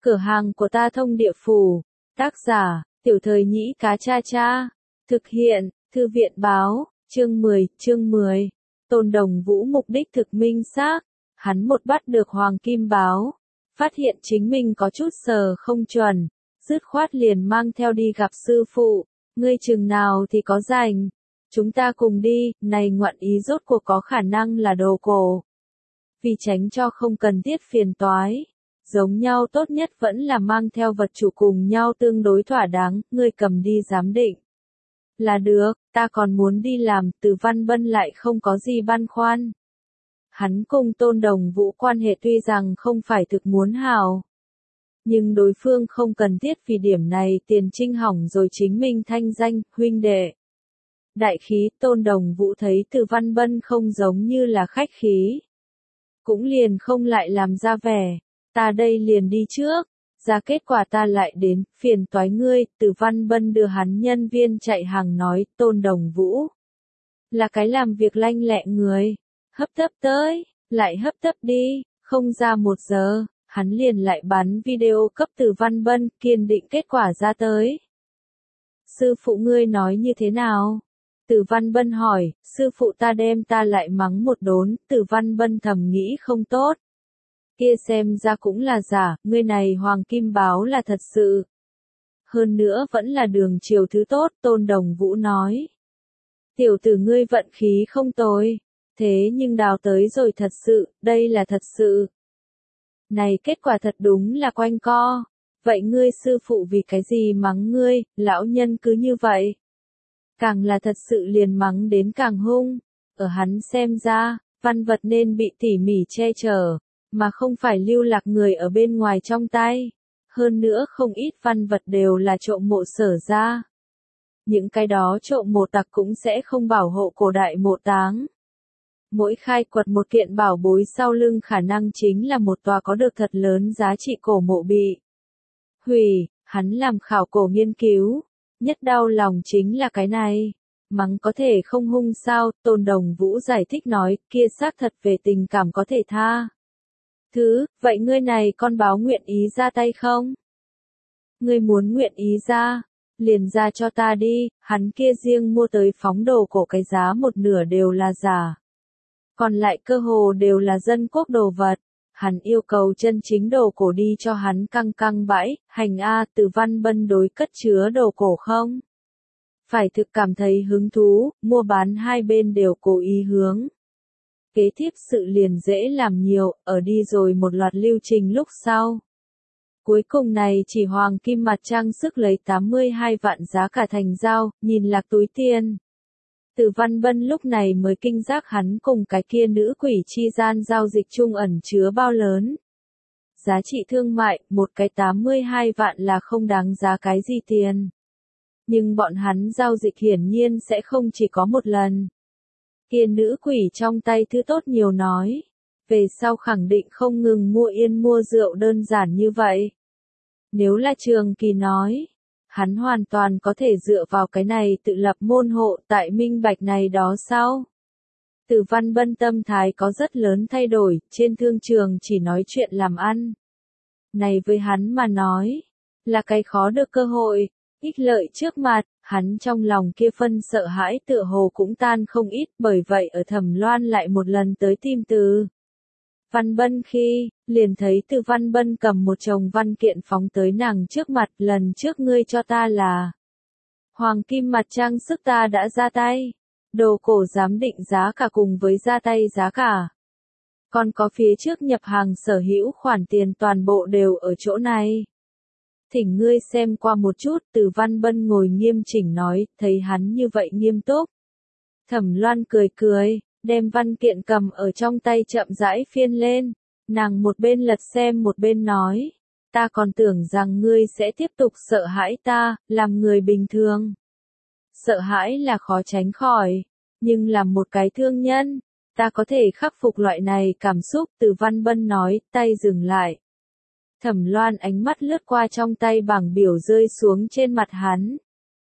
Cửa hàng của ta thông địa phủ. Tác giả, Tiểu Thời Nhĩ Cá Cha Cha. Thực hiện, Thư viện Báo, chương 10. Tôn Đồng Vũ mục đích thực minh xác. Hắn một bắt được Hoàng Kim Báo. Phát hiện chính mình có chút sờ không chuẩn. Dứt khoát liền mang theo đi gặp sư phụ. Ngươi chừng nào thì có rảnh. Chúng ta cùng đi, này ngoạn ý rốt cuộc có khả năng là đồ cổ. Vì tránh cho không cần thiết phiền toái. Giống nhau tốt nhất vẫn là mang theo vật chủ cùng nhau tương đối thỏa đáng, ngươi cầm đi giám định. Là được, ta còn muốn đi làm, Từ Văn Bân lại không có gì băn khoăn. Hắn cùng Tôn Đồng Vũ quan hệ tuy rằng không phải thực muốn hảo. Nhưng đối phương không cần thiết vì điểm này tiền trinh hỏng rồi chính mình thanh danh, huynh đệ. Đại khí, Tôn Đồng Vũ thấy Từ Văn Bân không giống như là khách khí. Cũng liền không lại làm ra vẻ. Ta đây liền đi trước, ra kết quả ta lại đến, phiền toái ngươi, Từ Văn Bân đưa hắn nhân viên chạy hàng nói, Tôn Đồng Vũ. Là cái làm việc lanh lẹ người, hấp tấp tới, lại hấp tấp đi, không ra 1 giờ, hắn liền lại bắn video cấp Từ Văn Bân, kiên định kết quả ra tới. Sư phụ ngươi nói như thế nào? Từ Văn Bân hỏi, sư phụ ta đem ta lại mắng một đốn, Từ Văn Bân thầm nghĩ không tốt. Kia xem ra cũng là giả, ngươi này Hoàng Kim Báo là thật sự. Hơn nữa vẫn là đường chiều thứ tốt, Tôn Đồng Vũ nói. Tiểu tử ngươi vận khí không tồi, thế nhưng đào tới rồi thật sự, đây là thật sự. Này kết quả thật đúng là quanh co. Vậy ngươi sư phụ vì cái gì mắng ngươi, lão nhân cứ như vậy. Càng là thật sự liền mắng đến càng hung. Ở hắn xem ra, văn vật nên bị tỉ mỉ che chở. Mà không phải lưu lạc người ở bên ngoài trong tay. Hơn nữa không ít văn vật đều là trộm mộ sở ra. Những cái đó trộm mộ tặc cũng sẽ không bảo hộ cổ đại mộ táng. Mỗi khai quật một kiện bảo bối sau lưng khả năng chính là một tòa có được thật lớn giá trị cổ mộ bị hủy, hắn làm khảo cổ nghiên cứu. Nhất đau lòng chính là cái này. Mắng có thể không hung sao, Tôn Đồng Vũ giải thích nói, kia xác thật về tình cảm có thể tha. Vậy ngươi này con báo nguyện ý ra tay không? Ngươi muốn nguyện ý ra, liền ra cho ta đi, hắn kia riêng mua tới phóng đồ cổ cái giá 1/2 đều là giả. Còn lại cơ hồ đều là dân quốc đồ vật, hắn yêu cầu chân chính đồ cổ đi cho hắn căng bãi, hành A, Từ Văn Bân đối cất chứa đồ cổ không? Phải thực cảm thấy hứng thú, mua bán hai bên đều cố ý hướng. Kế tiếp sự liền dễ làm nhiều, ở đi rồi một loạt lưu trình lúc sau. Cuối cùng này chỉ hoàng kim mặt trang sức lấy 82 vạn giá cả thành giao, nhìn lạc túi tiền. Từ Văn Bân lúc này mới kinh giác hắn cùng cái kia nữ quỷ chi gian giao dịch chung ẩn chứa bao lớn. Giá trị thương mại, một cái 82 vạn là không đáng giá cái gì tiền. Nhưng bọn hắn giao dịch hiển nhiên sẽ không chỉ có một lần. Kia nữ quỷ trong tay thứ tốt nhiều nói. Về sau khẳng định không ngừng mua yên mua rượu đơn giản như vậy. Nếu là Trường Kỳ nói, hắn hoàn toàn có thể dựa vào cái này tự lập môn hộ tại minh bạch này đó sao? Từ Văn Bân tâm thái có rất lớn thay đổi, trên thương trường chỉ nói chuyện làm ăn. Này với hắn mà nói, là cái khó được cơ hội, ích lợi trước mặt. Hắn trong lòng kia phân sợ hãi tựa hồ cũng tan không ít, bởi vậy ở Thẩm Loan lại một lần tới tìm Từ Văn Bân khi, liền thấy Từ Văn Bân cầm một chồng văn kiện phóng tới nàng trước mặt, lần trước ngươi cho ta là hoàng kim mặt trang sức ta đã ra tay, đồ cổ giám định giá cả cùng với ra tay giá cả. Còn có phía trước nhập hàng sở hữu khoản tiền toàn bộ đều ở chỗ này. Thỉnh ngươi xem qua một chút, Từ Văn Bân ngồi nghiêm chỉnh nói, thấy hắn như vậy nghiêm túc. Thẩm Loan cười, đem văn kiện cầm ở trong tay chậm rãi phiên lên. Nàng một bên lật xem một bên nói, ta còn tưởng rằng ngươi sẽ tiếp tục sợ hãi ta, làm người bình thường. Sợ hãi là khó tránh khỏi, nhưng làm một cái thương nhân, ta có thể khắc phục loại này cảm xúc, Từ Văn Bân nói, tay dừng lại. Thẩm Loan ánh mắt lướt qua trong tay bảng biểu rơi xuống trên mặt hắn.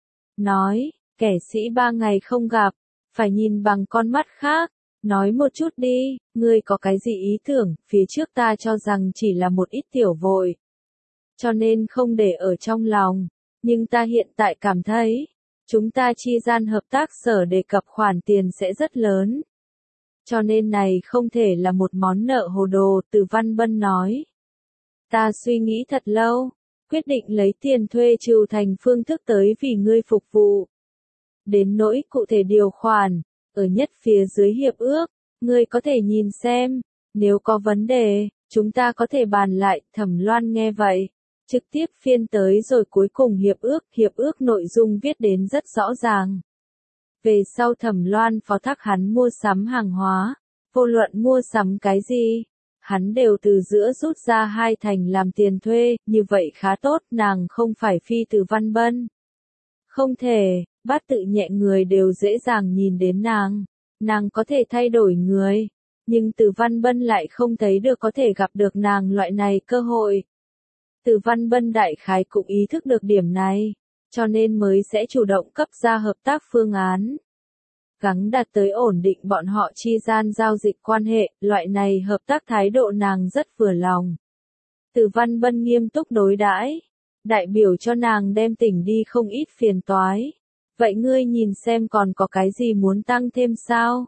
Nói, kẻ sĩ 3 ngày không gặp, phải nhìn bằng con mắt khác. Nói một chút đi, ngươi có cái gì ý tưởng, phía trước ta cho rằng chỉ là một ít tiểu vội. cho nên không để ở trong lòng. Nhưng ta hiện tại cảm thấy, chúng ta chi gian hợp tác sở đề cập khoản tiền sẽ rất lớn. Cho nên này không thể là một món nợ hồ đồ, Từ Văn Bân nói. Ta suy nghĩ thật lâu, quyết định lấy tiền thuê trừ thành phương thức tới vì ngươi phục vụ. Đến nỗi cụ thể điều khoản, ở nhất phía dưới hiệp ước, ngươi có thể nhìn xem, nếu có vấn đề, chúng ta có thể bàn lại. Thẩm Loan nghe vậy, trực tiếp phiên tới rồi cuối cùng hiệp ước nội dung viết đến rất rõ ràng. Về sau Thẩm Loan phó thác hắn mua sắm hàng hóa, vô luận mua sắm cái gì, hắn đều từ giữa rút ra 2/3 làm tiền thuê, như vậy khá tốt, nàng không phải phi Từ Văn Bân. Không thể, bát tự nhẹ người đều dễ dàng nhìn đến nàng có thể thay đổi người, nhưng Từ Văn Bân lại không thấy được có thể gặp được nàng loại này cơ hội. Từ Văn Bân đại khái cũng ý thức được điểm này, cho nên mới sẽ chủ động cấp ra hợp tác phương án. Gắng đạt tới ổn định bọn họ chi gian giao dịch quan hệ, loại này hợp tác thái độ nàng rất vừa lòng. Từ Văn Bân nghiêm túc đối đãi, đại biểu cho nàng đem tỉnh đi không ít phiền toái. Vậy ngươi nhìn xem còn có cái gì muốn tăng thêm sao?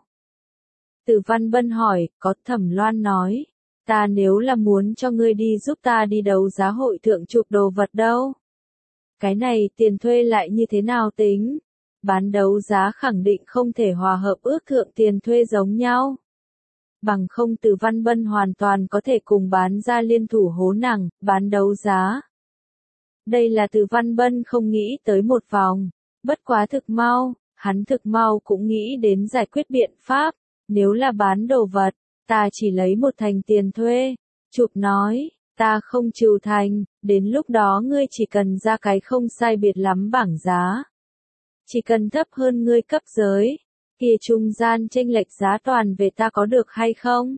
Từ Văn Bân hỏi, có. Thẩm Loan nói, ta nếu là muốn cho ngươi đi giúp ta đi đấu giá hội thượng chụp đồ vật đâu. Cái này tiền thuê lại như thế nào tính? Bán đấu giá khẳng định không thể hòa hợp ước thượng tiền thuê giống nhau. Bằng không Từ Văn Bân hoàn toàn có thể cùng bán ra liên thủ hố nàng, bán đấu giá. Đây là Từ Văn Bân không nghĩ tới một vòng, bất quá hắn thực mau cũng nghĩ đến giải quyết biện pháp, nếu là bán đồ vật, ta chỉ lấy 1/3 tiền thuê. Chụp nói, ta không trừ thành, đến lúc đó ngươi chỉ cần ra cái không sai biệt lắm bảng giá. Chỉ cần thấp hơn ngươi cấp giới, kia trung gian chênh lệch giá toàn về ta có được hay không?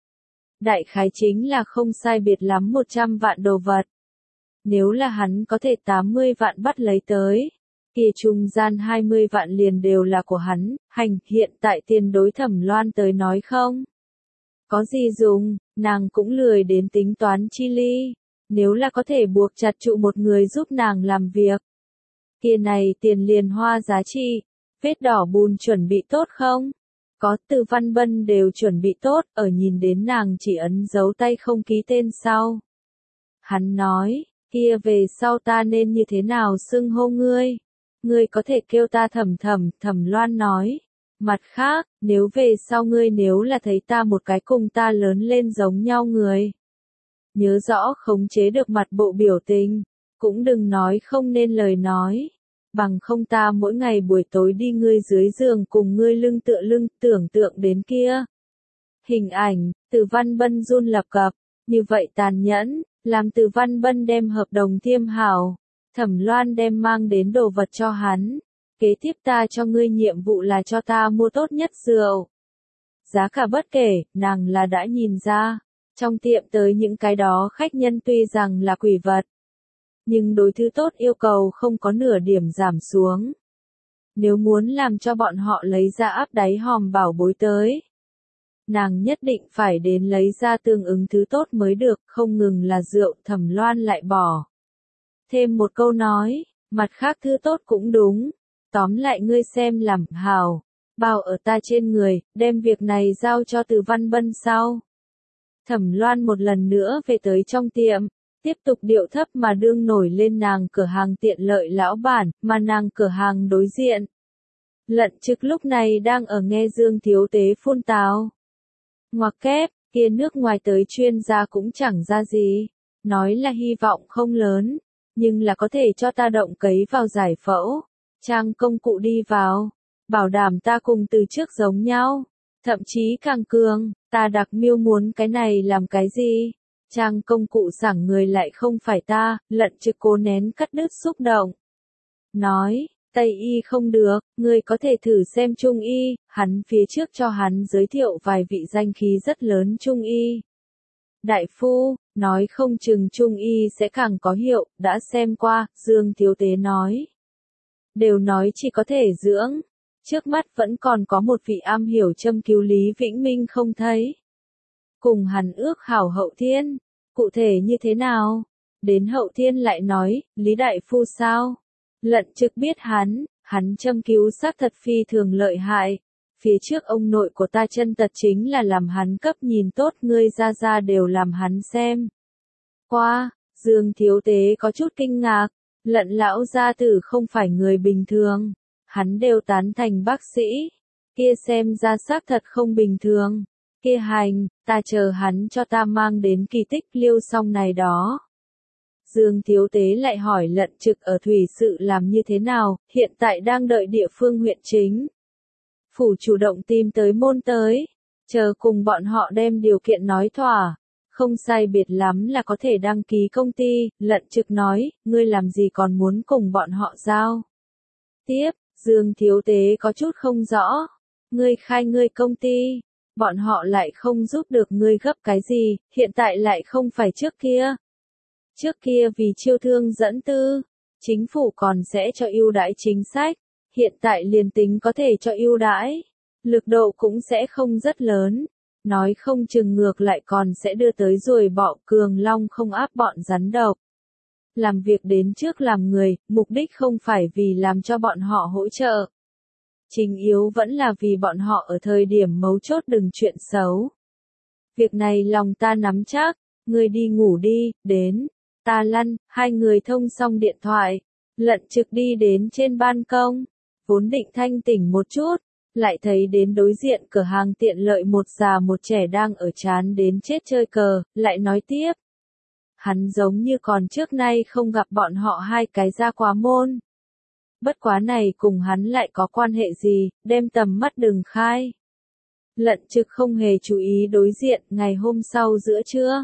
Đại khái chính là không sai biệt lắm 100 vạn đồ vật. Nếu là hắn có thể 80 vạn bắt lấy tới, kia trung gian 20 vạn liền đều là của hắn. Hiện tại tiền đối Thẩm Loan tới nói không có gì dùng, nàng cũng lười đến tính toán chi ly. Nếu là có thể buộc chặt trụ một người giúp nàng làm việc, kia này tiền liền hoa giá trị. Vết đỏ bùn chuẩn bị tốt không? Có. Từ Văn Bân đều chuẩn bị tốt, ở nhìn đến nàng chỉ ấn dấu tay không ký tên sau. Hắn nói, kia về sau ta nên như thế nào xưng hô ngươi? Ngươi có thể kêu ta Thẩm. Thẩm Loan nói, mặt khác, nếu về sau ngươi nếu là thấy ta một cái cùng ta lớn lên giống nhau người, nhớ rõ khống chế được mặt bộ biểu tình, cũng đừng nói không nên lời nói. Bằng không ta mỗi ngày buổi tối đi ngươi dưới giường cùng ngươi lưng tựa lưng, tưởng tượng đến kia hình ảnh. Từ Văn Bân run lập cập, như vậy tàn nhẫn, làm Từ Văn Bân đem hợp đồng thiêm hảo. Thẩm Loan đem mang đến đồ vật cho hắn. Kế tiếp ta cho ngươi nhiệm vụ là cho ta mua tốt nhất rượu. Giá cả bất kể, nàng là đã nhìn ra. Trong tiệm tới những cái đó khách nhân tuy rằng là quỷ vật, nhưng đối thứ tốt yêu cầu không có nửa điểm giảm xuống. Nếu muốn làm cho bọn họ lấy ra áp đáy hòm bảo bối tới, nàng nhất định phải đến lấy ra tương ứng thứ tốt mới được. Không ngừng là rượu. Thẩm Loan lại bỏ thêm một câu nói, mặt khác thứ tốt cũng đúng. Tóm lại ngươi xem làm hảo, bao ở ta trên người, đem việc này giao cho Từ Văn Bân sau. Thẩm Loan một lần nữa về tới trong tiệm, tiếp tục điệu thấp mà đương nổi lên nàng cửa hàng tiện lợi lão bản, mà nàng cửa hàng đối diện. Lận Trực lúc này đang ở nghe Dương Thiếu Tế phun tào. Ngoặc kép, kia nước ngoài tới chuyên gia cũng chẳng ra gì, nói là hy vọng không lớn, nhưng là có thể cho ta động cấy vào giải phẫu, trang công cụ đi vào, bảo đảm ta cùng từ trước giống nhau, thậm chí càng cường. Ta đặc miêu muốn cái này làm cái gì? Trang công cụ sảng người lại không phải ta. Lận Trực cố nén cắt đứt xúc động, nói, Tây y không được, ngươi có thể thử xem Trung y. Hắn phía trước cho hắn giới thiệu vài vị danh khí rất lớn Trung y. Đại phu, nói không chừng Trung y sẽ càng có hiệu, đã xem qua. Dương Thiếu Tế nói, đều nói chỉ có thể dưỡng. Trước mắt vẫn còn có một vị am hiểu châm cứu Lý Vĩnh Minh không thấy. Cùng hắn ước hảo hậu thiên, cụ thể như thế nào? Đến hậu thiên lại nói, Lý Đại Phu sao? Lận Trực biết hắn châm cứu xác thật phi thường lợi hại. Phía trước ông nội của ta chân tật chính là làm hắn cấp nhìn tốt, ngươi ra đều làm hắn xem. Qua, Dương Thiếu Tế có chút kinh ngạc, Lận lão gia tử không phải người bình thường, hắn đều tán thành bác sĩ, kia xem ra xác thật không bình thường, kia hành, ta chờ hắn cho ta mang đến kỳ tích liêu xong này đó. Dương Thiếu Tế lại hỏi Lận Trực ở thủy sự làm như thế nào, hiện tại đang đợi địa phương huyện chính. Phủ chủ động tìm tới môn tới, chờ cùng bọn họ đem điều kiện nói thỏa, không sai biệt lắm là có thể đăng ký công ty. Lận Trực nói, ngươi làm gì còn muốn cùng bọn họ giao tiếp? Dương Thiếu Tế có chút không rõ, ngươi khai ngươi công ty, bọn họ lại không giúp được ngươi gấp cái gì, hiện tại lại không phải trước kia. Trước kia vì chiêu thương dẫn tư, chính phủ còn sẽ cho ưu đãi chính sách, hiện tại liền tính có thể cho ưu đãi, lực độ cũng sẽ không rất lớn, nói không chừng ngược lại còn sẽ đưa tới ruồi bọ cường long không áp bọn rắn độc. Làm việc đến trước làm người, mục đích không phải vì làm cho bọn họ hỗ trợ. Chính yếu vẫn là vì bọn họ ở thời điểm mấu chốt đừng chuyện xấu. Việc này lòng ta nắm chắc, ngươi đi ngủ đi, đến. Ta lăn, hai người thông xong điện thoại, Lận Trực đi đến trên ban công, vốn định thanh tỉnh một chút, lại thấy đến đối diện cửa hàng tiện lợi một già một trẻ đang ở chán đến chết chơi cờ, lại nói tiếp. Hắn giống như còn trước nay không gặp bọn họ hai cái ra quá môn. Bất quá này cùng hắn lại có quan hệ gì, đem tầm mắt đừng khai. Lận Trực không hề chú ý đối diện, ngày hôm sau giữa trưa.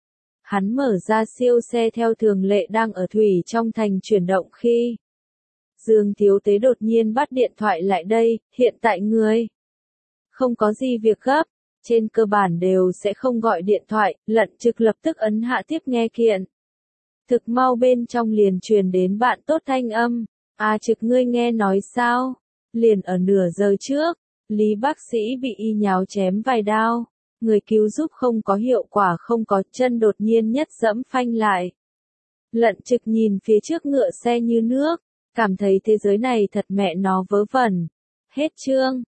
Hắn mở ra siêu xe theo thường lệ đang ở thủy trong thành chuyển động khi. Dương Thiếu Tế đột nhiên bắt điện thoại lại đây, hiện tại người không có gì việc gấp, trên cơ bản đều sẽ không gọi điện thoại, Lận Trực lập tức ấn hạ tiếp nghe kiện. Thực mau bên trong liền truyền đến bạn tốt thanh âm, Trực ngươi nghe nói sao, liền ở nửa giờ trước, Lý bác sĩ bị y nháo chém vài đao. Người cứu giúp không có hiệu quả, không có chân đột nhiên nhất dẫm phanh lại. Lận Trực nhìn phía trước ngựa xe như nước, cảm thấy thế giới này thật mẹ nó vớ vẩn. Hết chương.